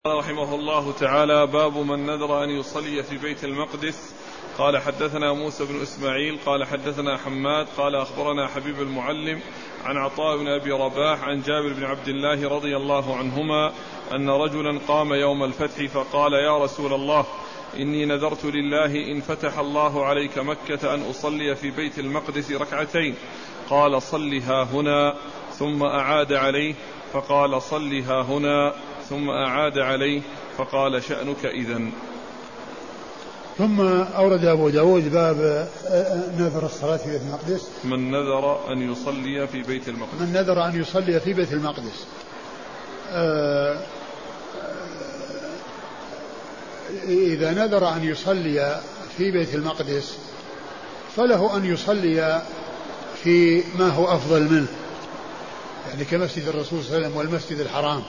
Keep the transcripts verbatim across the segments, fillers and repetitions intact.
رحمه الله تعالى. باب من نذر أن يصلي في بيت المقدس. قال حدثنا موسى بن إسماعيل قال حدثنا حماد قال أخبرنا حبيب المعلم عن عطاء بن أبي رباح عن جابر بن عبد الله رضي الله عنهما أن رجلا قام يوم الفتح فقال: يا رسول الله، إني نذرت لله إن فتح الله عليك مكة أن أصلي في بيت المقدس ركعتين. قال: صلها هنا. ثم أعاد عليه فقال: صلها هنا. ثم أعاد عليه فقال: شأنك إذن. ثم أورد أبو داود باب نذر الصلاة في بيت المقدس. من نذر أن يصلي في بيت المقدس. من نذر أن يصلي في بيت المقدس. إذا نذر أن يصلي في بيت المقدس فله أن يصلي في ما هو أفضل منه، يعني كمسجد الرسول صلى الله عليه وسلم والمسجد الحرام.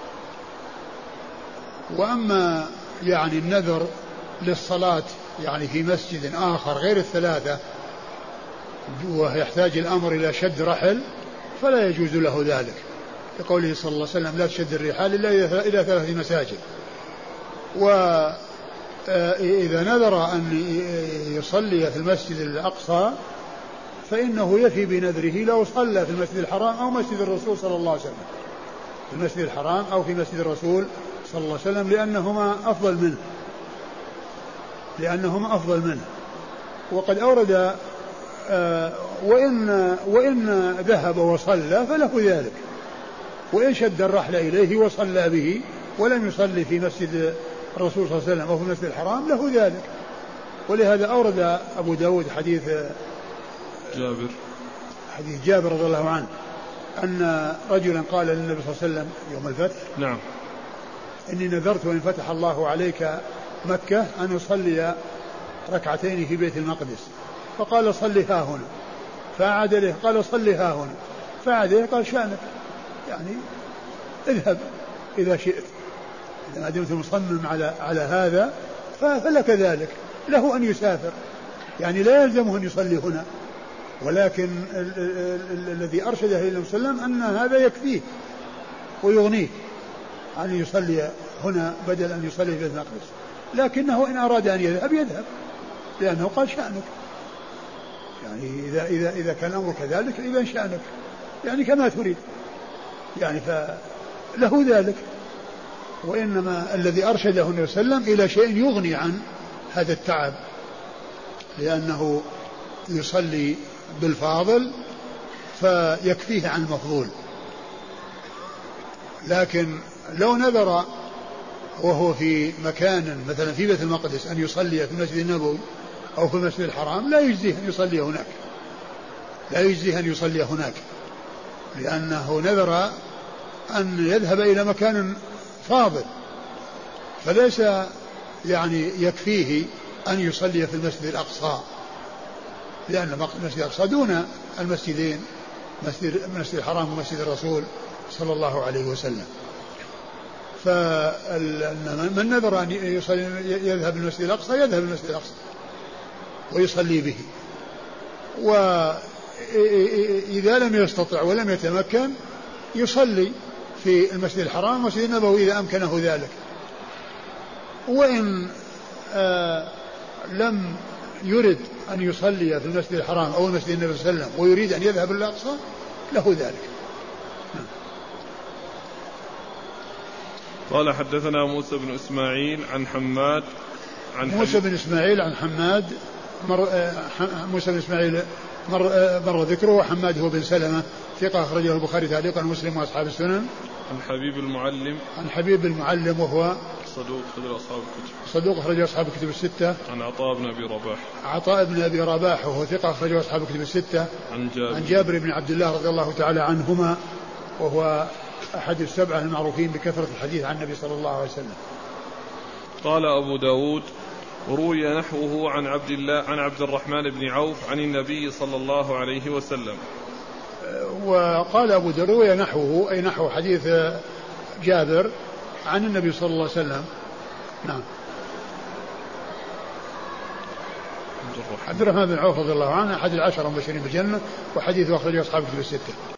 وأما يعني النذر للصلاة يعني في مسجد آخر غير الثلاثة ويحتاج الأمر إلى شد رحل فلا يجوز له ذلك، لقوله صلى الله عليه وسلم: لا تشد الرحال إلا إلى ثلاث مساجد. وإذا نذر أن يصلي في المسجد الأقصى فإنه يفي بنذره لو صلى في المسجد الحرام أو مسجد الرسول صلى الله عليه وسلم، في المسجد الحرام أو في مسجد الرسول صلى الله عليه وسلم، لأنهما أفضل منه لأنهما أفضل منه. وقد أورد آه وإن, وإن ذهب وصلى فله ذلك، وإن شد الرحل إليه وصلى به ولم يصلي في مسجد الرسول صلى الله عليه وسلم أو في المسجد الحرام له ذلك. ولهذا أورد أبو داود حديث جابر حديث جابر رضي الله عنه أن رجلا قال للنبي صلى الله عليه وسلم يوم الفتح: نعم، إني نذرت وإن فتح الله عليك مكة أن أصلي ركعتين في بيت المقدس. فقال: صلها هنا. فأعاد له قال: صلها هنا. فأعاد له قال: شأنك، يعني اذهب إذا شئت، إذا ما دمت مصمم على على هذا فلك ذلك. له أن يسافر، يعني لا يلزمه أن يصلي هنا، ولكن الذي أرشده إلى وسلم أن هذا يكفيه ويغنيه أن يصلي هنا بدل أن يصلي في بيت المقدس. لكنه إن أراد أن يذهب يذهب، لأنه قال: شأنك، يعني إذا إذا إذا كان الأمر كذلك إذا شأنك، يعني كما تريد، يعني فله ذلك. وإنما الذي أرشده النبي صلى الله عليه وسلم إلى شيء يغني عن هذا التعب، لأنه يصلي بالفاضل فيكفيه عن المفضول. لكن لو نذر وهو في مكان مثلا في بيت المقدس أن يصلي في المسجد النبوي أو في المسجد الحرام لا يجزيه أن يصلي هناك لا يجزيه أن يصلي هناك لأنه نذر أن يذهب إلى مكان فاضل، فليس يعني يكفيه أن يصلي في المسجد الأقصى، لأن المسجد الأقصى دون المسجدين، مسجد المسجد الحرام ومسجد الرسول صلى الله عليه وسلم. فمن نذر أن يذهب المسجد الأقصى يذهب المسجد الأقصى ويصلي به، وإذا لم يستطع ولم يتمكن يصلي في المسجد الحرام ومسجد النبوي إذا أمكنه ذلك. وإن آه لم يرد أن يصلي في المسجد الحرام أو المسجد النبوي صلى الله عليه وسلم ويريد أن يذهب إلى الأقصى له ذلك. قال حدثنا موسى بن إسماعيل عن حماد عن موسى بن إسماعيل عن حماد مر موسى بن إسماعيل مر, مر ذكره. وحماد هو بن سلمة ثقة أخرجه البخاري تعليقا ومسلم وأصحاب السنن. عن حبيب المعلم عن حبيب المعلم وهو صدوق أخرج أصحاب الكتب صدوق أخرج أصحاب الكتب الستة. عن عطاء بن أبي رباح عطاء بن أبي رباح وهو ثقة أخرج أصحاب الكتب الستة. عن جابر عن جابر بن عبد الله رضي الله تعالى عنهما وهو أحد السبعة المعروفين بكثرة الحديث عن النبي صلى الله عليه وسلم. قال أبو داود: روي نحوه عن عبد الله عن عبد الرحمن بن عوف عن النبي صلى الله عليه وسلم. وقال أبو داود: روي نحوه أي نحو حديث جابر عن النبي صلى الله عليه وسلم. نعم. عبد الرحمن بن عوف رضي الله عنه أحد العشرة المبشرين بالجنة، وحديثه أخرجه أصحاب الكتب الستة.